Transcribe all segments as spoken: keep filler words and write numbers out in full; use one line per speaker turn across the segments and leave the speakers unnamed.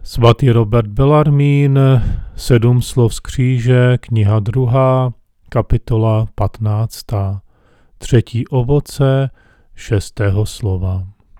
Svatý Robert Bellarmín, Sedm slov z kříže, kniha druhá, kapitola patnáctá. Třetí ovoce šestého slova.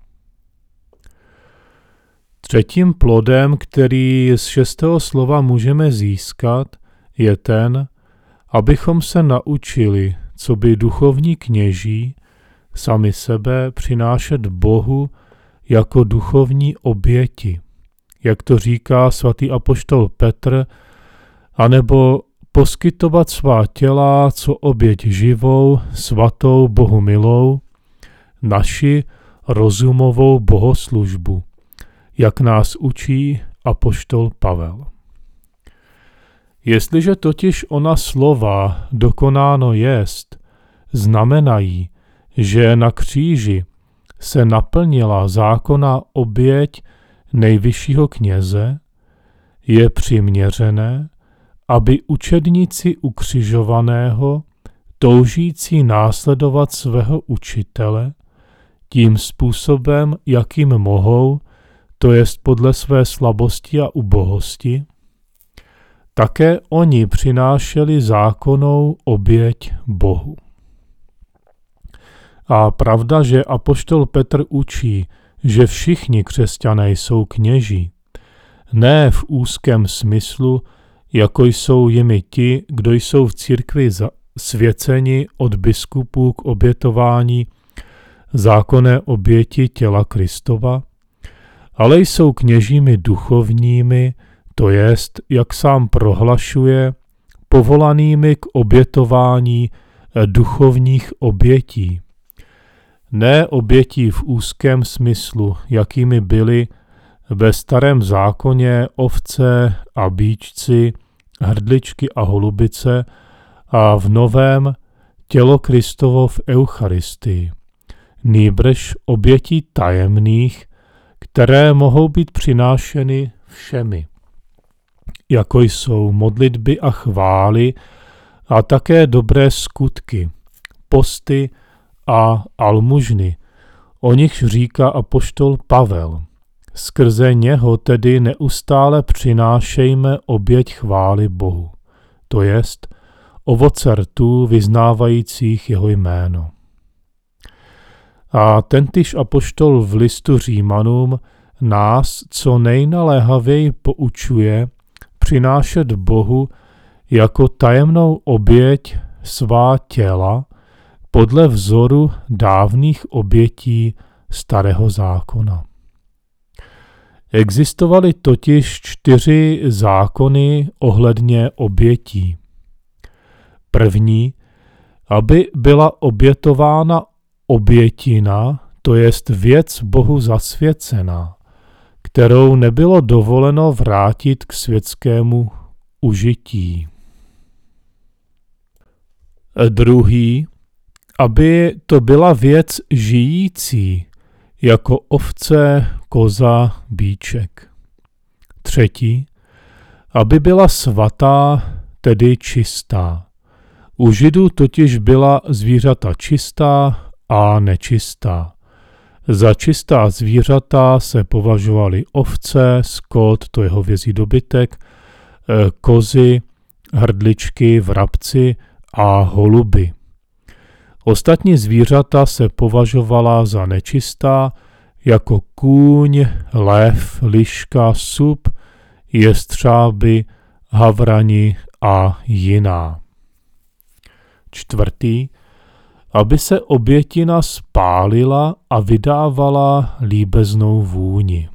Třetím plodem, který z šestého slova můžeme získat, je ten, abychom se naučili, co by duchovní kněží, sami sebe přinášet Bohu jako duchovní oběti, jak to říká svatý apoštol Petr, anebo poskytovat svá těla, co oběť živou, svatou, Bohu milou, naši rozumovou bohoslužbu, jak nás učí apoštol Pavel. Jestliže totiž ona slova dokonáno jest, znamenají, že na kříži se naplnila zákonná oběť nejvyššího kněze, je přiměřené, aby učedníci ukřižovaného, toužící následovat svého učitele, tím způsobem, jakým mohou, to jest podle své slabosti a ubohosti, také oni přinášeli zákonnou oběť Bohu. A pravda, že apoštol Petr učí, že všichni křesťané jsou kněží, ne v úzkém smyslu, jako jsou jimi ti, kdo jsou v církvi svěceni od biskupů k obětování zákonné oběti těla Kristova, ale jsou kněžími duchovními, to jest, jak sám prohlašuje, povolanými k obětování duchovních obětí. Ne obětí v úzkém smyslu, jakými byly ve starém zákoně ovce a býčci, hrdličky a holubice a v novém tělo Kristovo v Eucharistii, nýbrž obětí tajemných, které mohou být přinášeny všemi, jako jsou modlitby a chvály a také dobré skutky, posty a almužny, o nichž říká apoštol Pavel. Skrze něho tedy neustále přinášejme oběť chvály Bohu, to jest ovoce rtů vyznávajících jeho jméno. A tentýž apoštol v listu Římanům nás co nejnaléhavěji poučuje přinášet Bohu jako tajemnou oběť svá těla podle vzoru dávných obětí starého zákona. Existovaly totiž čtyři zákony ohledně obětí. První, aby byla obětována obětina, to jest věc Bohu zasvěcená, kterou nebylo dovoleno vrátit k světskému užití. Druhý, aby to byla věc žijící, jako ovce, koza, býček. Třetí, aby byla svatá, tedy čistá. U Židů totiž byla zvířata čistá a nečistá. Za čistá zvířata se považovaly ovce, skot, to je hovězí dobytek, kozy, hrdličky, vrabci a holuby. Ostatní zvířata se považovala za nečistá, jako kůň, lev, liška, sup, jestřáby, havrani a jiná. Čtvrtý, aby se obětina spálila a vydávala líbeznou vůni.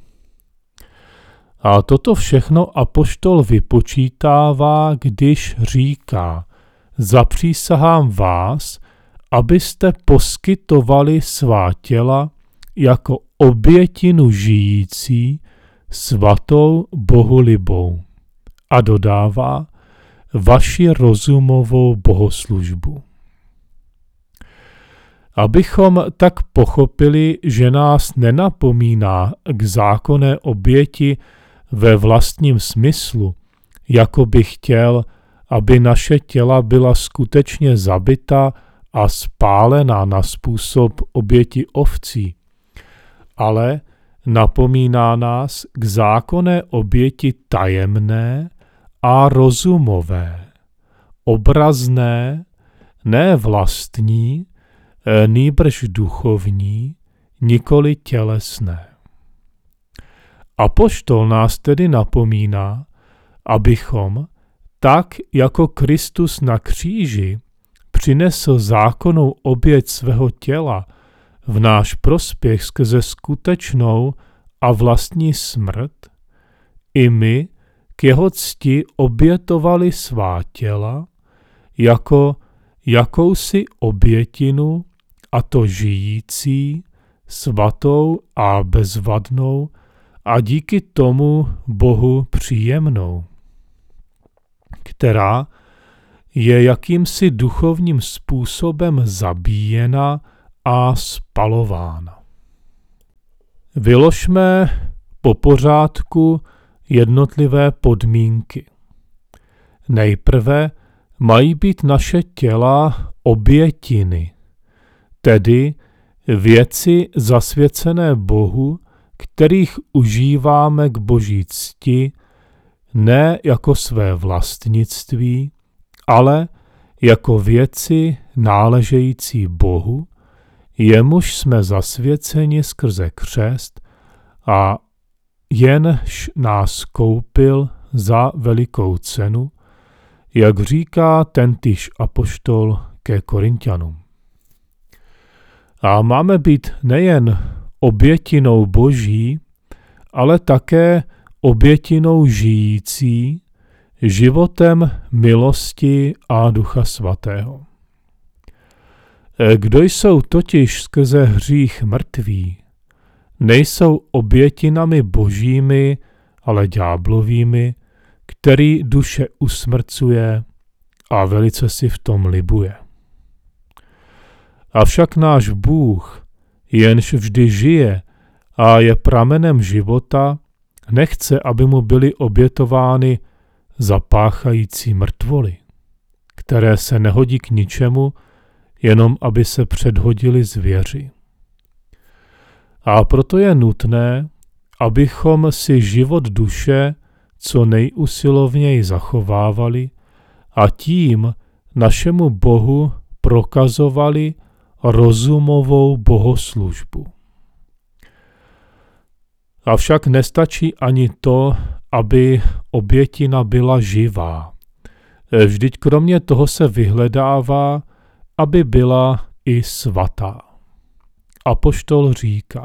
A toto všechno apoštol vypočítává, když říká: zapřísahám vás, abyste poskytovali svá těla jako obětinu žijící, svatou, bohulibou. A dodává: vaši rozumovou bohoslužbu. Abychom tak pochopili, že nás nenapomíná k zákonné oběti ve vlastním smyslu, jako by chtěl, aby naše těla byla skutečně zabita a spálená na způsob oběti ovcí, ale napomíná nás k zákonné oběti tajemné a rozumové, obrazné, ne vlastní, nýbrž duchovní, nikoli tělesné. Apoštol nás tedy napomíná, abychom, tak jako Kristus na kříži přinesl zákonnou oběť svého těla v náš prospěch skrze skutečnou a vlastní smrt, i my k jeho cti obětovali svá těla jako jakousi obětinu, a to žijící, svatou a bezvadnou a díky tomu Bohu příjemnou, která je jakýmsi duchovním způsobem zabíjena a spalována. Vyložme po pořádku jednotlivé podmínky. Nejprve mají být naše těla obětiny, tedy věci zasvěcené Bohu, kterých užíváme k Boží cti, ne jako své vlastnictví, ale jako věci náležející Bohu, jemuž jsme zasvěceni skrze křest a jenž nás koupil za velikou cenu, jak říká tentýž apoštol ke Korinťanům. A máme být nejen obětinou Boží, ale také obětinou žijící, životem milosti a Ducha Svatého. Kdo jsou totiž skrze hřích mrtví, nejsou obětinami božími, ale ďáblovými, který duše usmrcuje a velice si v tom libuje. Avšak náš Bůh, jenž vždy žije a je pramenem života, nechce, aby mu byly obětovány zapáchající mrtvoly, které se nehodí k ničemu, jenom aby se předhodili zvěři. A proto je nutné, abychom si život duše co nejusilovněji zachovávali a tím našemu Bohu prokazovali rozumovou bohoslužbu. Avšak nestačí ani to, aby obětina byla živá. Vždyť kromě toho se vyhledává, aby byla i svatá. Apoštol říká: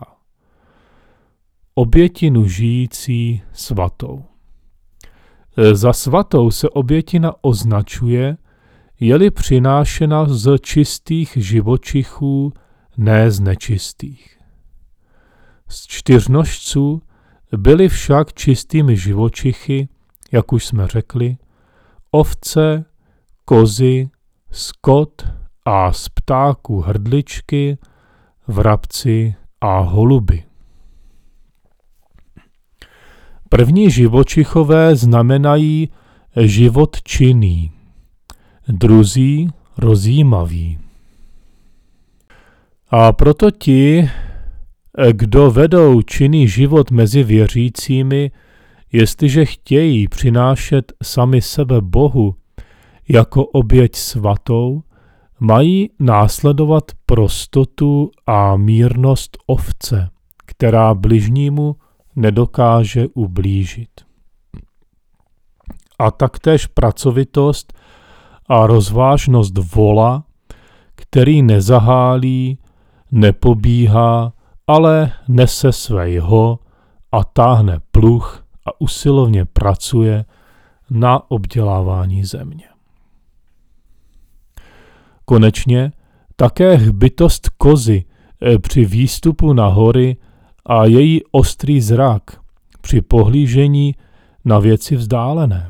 obětinu žijící svatou. Za svatou se obětina označuje, je-li přinášena z čistých živočichů, ne z nečistých. Z čtyřnožců byly však čistými živočichy, jak už jsme řekli, ovce, kozy, skot a z ptáků hrdličky, vrabci a holuby. První živočichové znamenají život činný, druzí rozjímavý. A proto ti, kdo vedou činný život mezi věřícími, jestliže chtějí přinášet sami sebe Bohu jako oběť svatou, mají následovat prostotu a mírnost ovce, která bližnímu nedokáže ublížit. A taktéž pracovitost a rozvážnost vola, který nezahálí, nepobíhá, ale nese své jho a táhne pluh a usilovně pracuje na obdělávání země. Konečně také hbitost kozy při výstupu na hory a její ostrý zrak při pohlížení na věci vzdálené.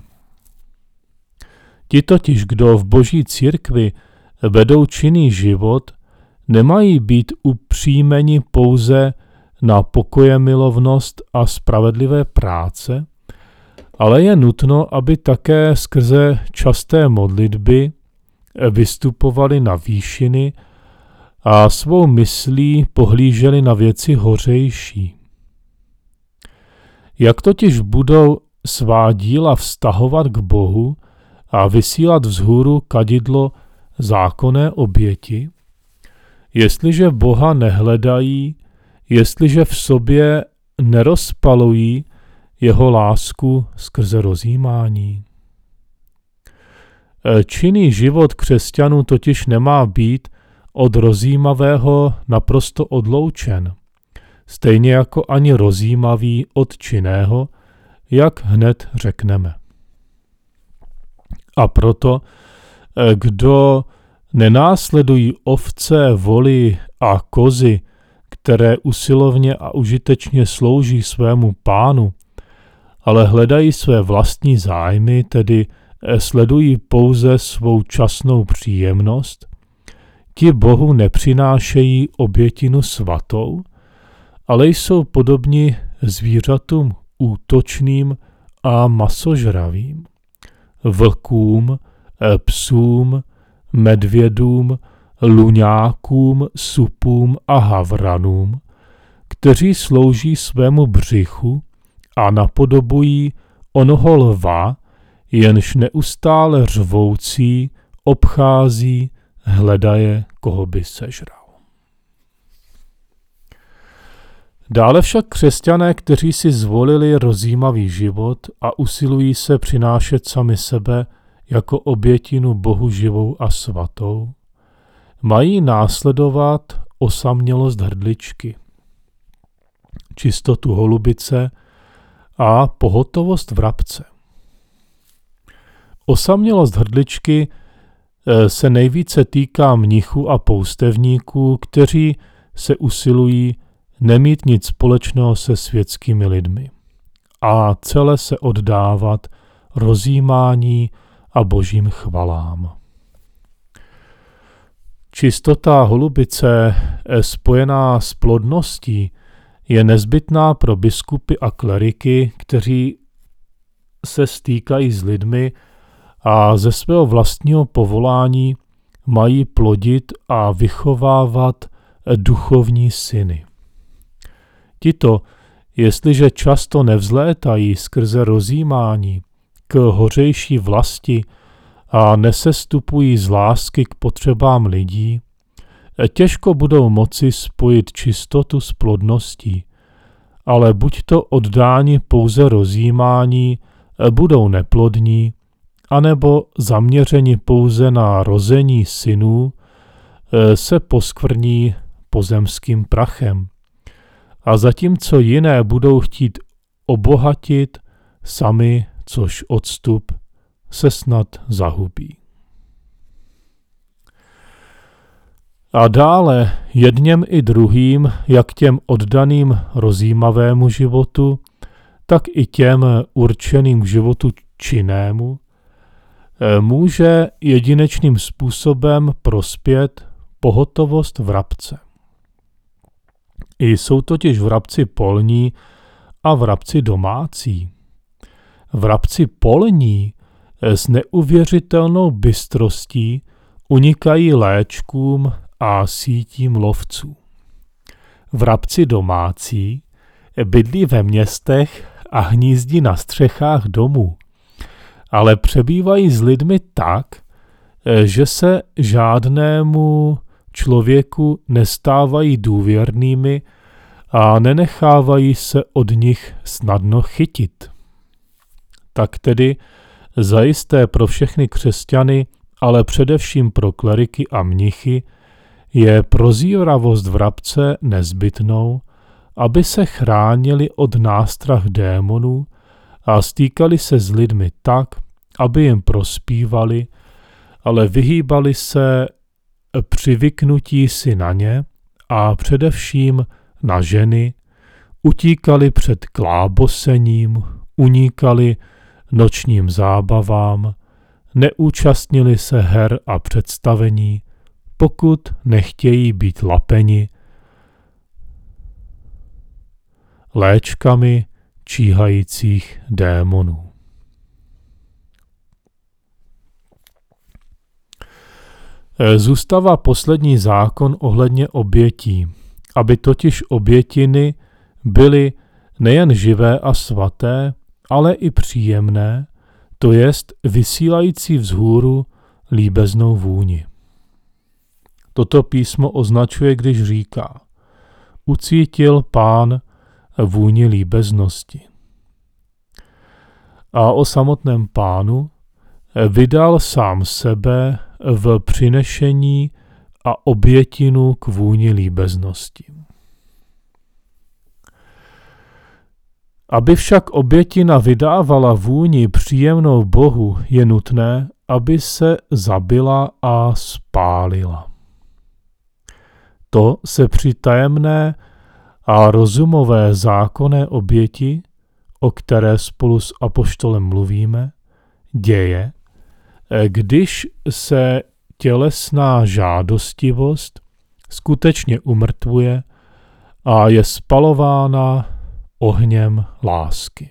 Ti totiž, kdo v Boží církvi vedou činný život, nemají být upřímeni pouze na pokojemilovnost a spravedlivé práce, ale je nutno, aby také skrze časté modlitby vystupovali na výšiny a svou myslí pohlíželi na věci hořejší. Jak totiž budou svá díla vztahovat k Bohu a vysílat vzhůru kadidlo zákonné oběti? Jestliže Boha nehledají, jestliže v sobě nerozpalují jeho lásku skrze rozjímání. Činný život křesťanů totiž nemá být od rozjímavého naprosto odloučen, stejně jako ani rozjímavý od činného, jak hned řekneme. A proto, kdo nenásledují ovce, voly a kozy, které usilovně a užitečně slouží svému pánu, ale hledají své vlastní zájmy, tedy sledují pouze svou časnou příjemnost, ti Bohu nepřinášejí obětinu svatou, ale jsou podobni zvířatům útočným a masožravým, vlkům, psům, medvědům, luňákům, supům a havranům, kteří slouží svému břichu a napodobují onoho lva, jenž neustále řvoucí obchází, hledaje, koho by sežral. Dále však křesťané, kteří si zvolili rozjímavý život a usilují se přinášet sami sebe jako obětinu Bohu živou a svatou, mají následovat osamělost hrdličky, čistotu holubice a pohotovost vrabce. Osamělost hrdličky se nejvíce týká mnichů a poustevníků, kteří se usilují nemít nic společného se světskými lidmi a celé se oddávat rozjímání a božím chvalám. Čistota holubice spojená s plodností je nezbytná pro biskupy a kleriky, kteří se stýkají s lidmi a ze svého vlastního povolání mají plodit a vychovávat duchovní syny. Tito, jestliže často nevzlétají skrze rozjímání k hořejší vlasti a nesestupují z lásky k potřebám lidí, těžko budou moci spojit čistotu s plodností, ale buď to oddáni pouze rozjímání, budou neplodní, anebo zaměřeni pouze na rození synů, se poskvrní pozemským prachem. A zatímco jiné budou chtít obohatit, sami, což odstup, se snad zahubí. A dále jedněm i druhým, jak těm oddaným rozjímavému životu, tak i těm určeným k životu činnému, může jedinečným způsobem prospět pohotovost vrabce. Jsou totiž vrabci polní a vrabci domácí. Vrabci polní s neuvěřitelnou bystrostí unikají léčkům a sítím lovců. Vrabci domácí bydlí ve městech a hnízdí na střechách domů, ale přebývají s lidmi tak, že se žádnému člověku nestávají důvěrnými a nenechávají se od nich snadno chytit. Tak tedy zajisté pro všechny křesťany, ale především pro kleriky a mnichy, je prozíravost vrabce nezbytnou, aby se chránili od nástrah démonů a stýkali se s lidmi tak, aby jim prospívali, ale vyhýbali se přivyknutí si na ně a především na ženy, utíkali před klábosením, unikali nočním zábavám, neúčastnili se her a představení, pokud nechtějí být lapeni léčkami číhajících démonů. Zůstává poslední zákon ohledně obětí, aby totiž obětiny byly nejen živé a svaté, ale i příjemné, to jest vysílající vzhůru líbeznou vůni. Toto písmo označuje, když říká: ucítil Pán vůni líbeznosti. A o samotném Pánu vydal sám sebe v přinešení a obětinu k vůni líbeznosti. Aby však obětina vydávala vůni příjemnou Bohu, je nutné, aby se zabila a spálila. To se při tajemné a rozumové zákonné oběti, o které spolu s apoštolem mluvíme, děje, když se tělesná žádostivost skutečně umrtvuje a je spalována ohněm lásky.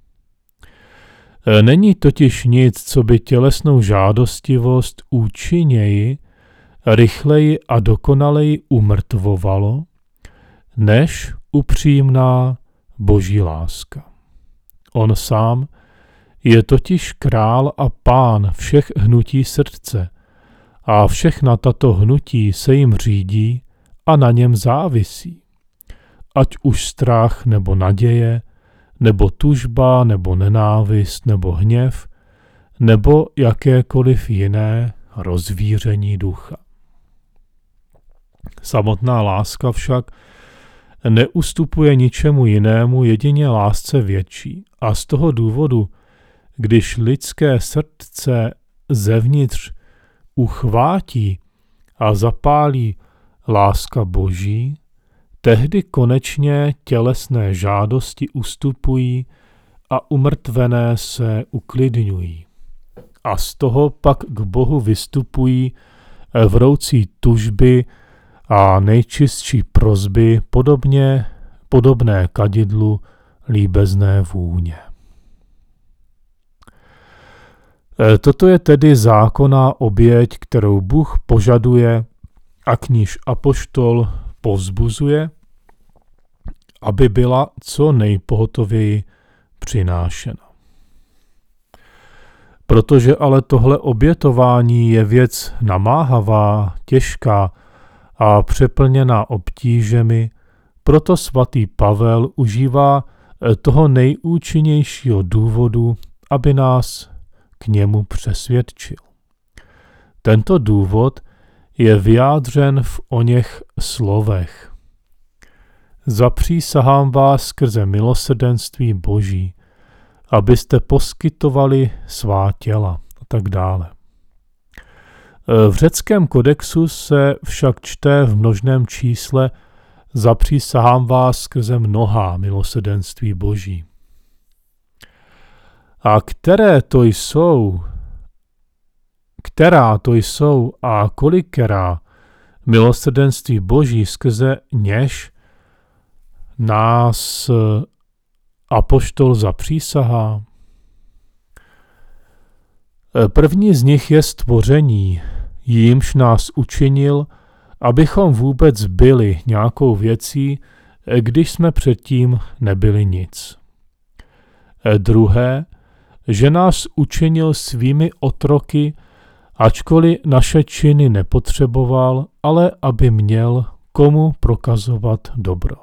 Není totiž nic, co by tělesnou žádostivost účinněji, rychleji a dokonaleji umrtvovalo, než upřímná Boží láska. On sám je totiž král a pán všech hnutí srdce a všechna tato hnutí se jim řídí a na něm závisí. Ať už strach nebo naděje, nebo tužba, nebo nenávist, nebo hněv, nebo jakékoliv jiné rozvíření ducha. Samotná láska však neustupuje ničemu jinému, jedině lásce větší. A z toho důvodu, když lidské srdce zevnitř uchvátí a zapálí láska Boží, tehdy konečně tělesné žádosti ustupují a umrtvené se uklidňují. A z toho pak k Bohu vystupují vroucí tužby a nejčistší prosby, podobně, podobné kadidlu líbezné vůně. Toto je tedy zákonná oběť, kterou Bůh požaduje a k níž apoštol povzbuzuje, aby byla co nejpohotověji přinášena. Protože ale tohle obětování je věc namáhavá, těžká a přeplněná obtížemi, proto svatý Pavel užívá toho nejúčinnějšího důvodu, aby nás k němu přesvědčil. Tento důvod je vyjádřen v oněch slovech. Zapřísahám vás skrze milosrdenství Boží, abyste poskytovali svá těla a tak dále. V řeckém kodexu se však čte v množném čísle zapřísahám vás skrze mnohá milosrdenství Boží. A které to jsou, která to jsou a kolikerá milosrdenství Boží, skrze něž nás apoštol zapřísahá? První z nich je stvoření, jímž nás učinil, abychom vůbec byli nějakou věcí, když jsme předtím nebyli nic. Druhé, že nás učinil svými otroky, ačkoliv naše činy nepotřeboval, ale aby měl komu prokazovat dobro.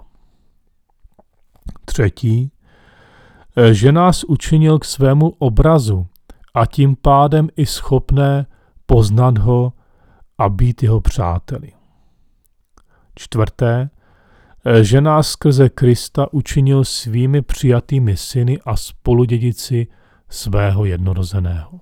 Třetí, že nás učinil k svému obrazu a tím pádem i schopné poznat ho a být jeho přáteli. Čtvrté, že nás skrze Krista učinil svými přijatými syny a spoludědici svého jednorozeného.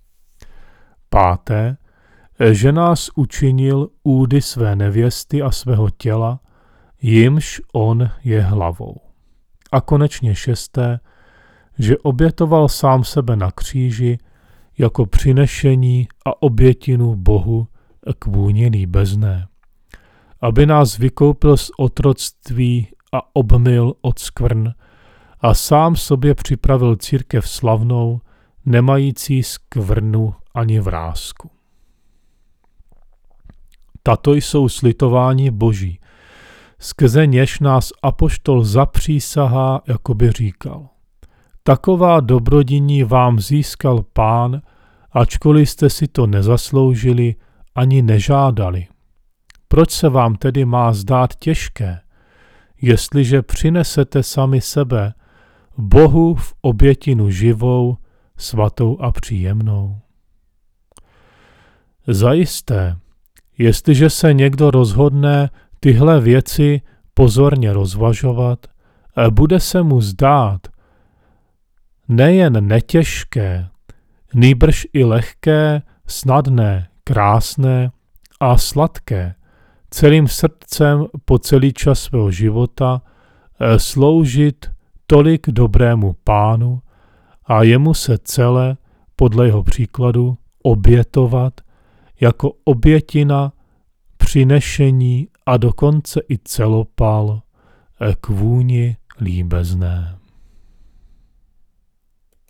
Páté, že nás učinil údy své nevěsty a svého těla, jimž on je hlavou. A konečně šesté, že obětoval sám sebe na kříži jako přinešení a obětinu Bohu k vůni líbezné, aby nás vykoupil z otroctví a obmyl od skvrn a sám sobě připravil církev slavnou, nemající skvrnu ani vrásku. Tato jsou slitování Boží, skrze něž nás apoštol zapřísahá, jako by říkal. Taková dobrodiní vám získal Pán, ačkoliv jste si to nezasloužili ani nežádali. Proč se vám tedy má zdát těžké, jestliže přinesete sami sebe Bohu v obětinu živou, svatou a příjemnou? Zajisté, jestliže se někdo rozhodne tyhle věci pozorně rozvažovat, bude se mu zdát nejen netěžké, nýbrž i lehké, snadné, krásné a sladké, celým srdcem po celý čas svého života sloužit tolik dobrému Pánu a jemu se celé, podle jeho příkladu, obětovat jako obětina, přinešení a dokonce i celopal k vůni líbezné.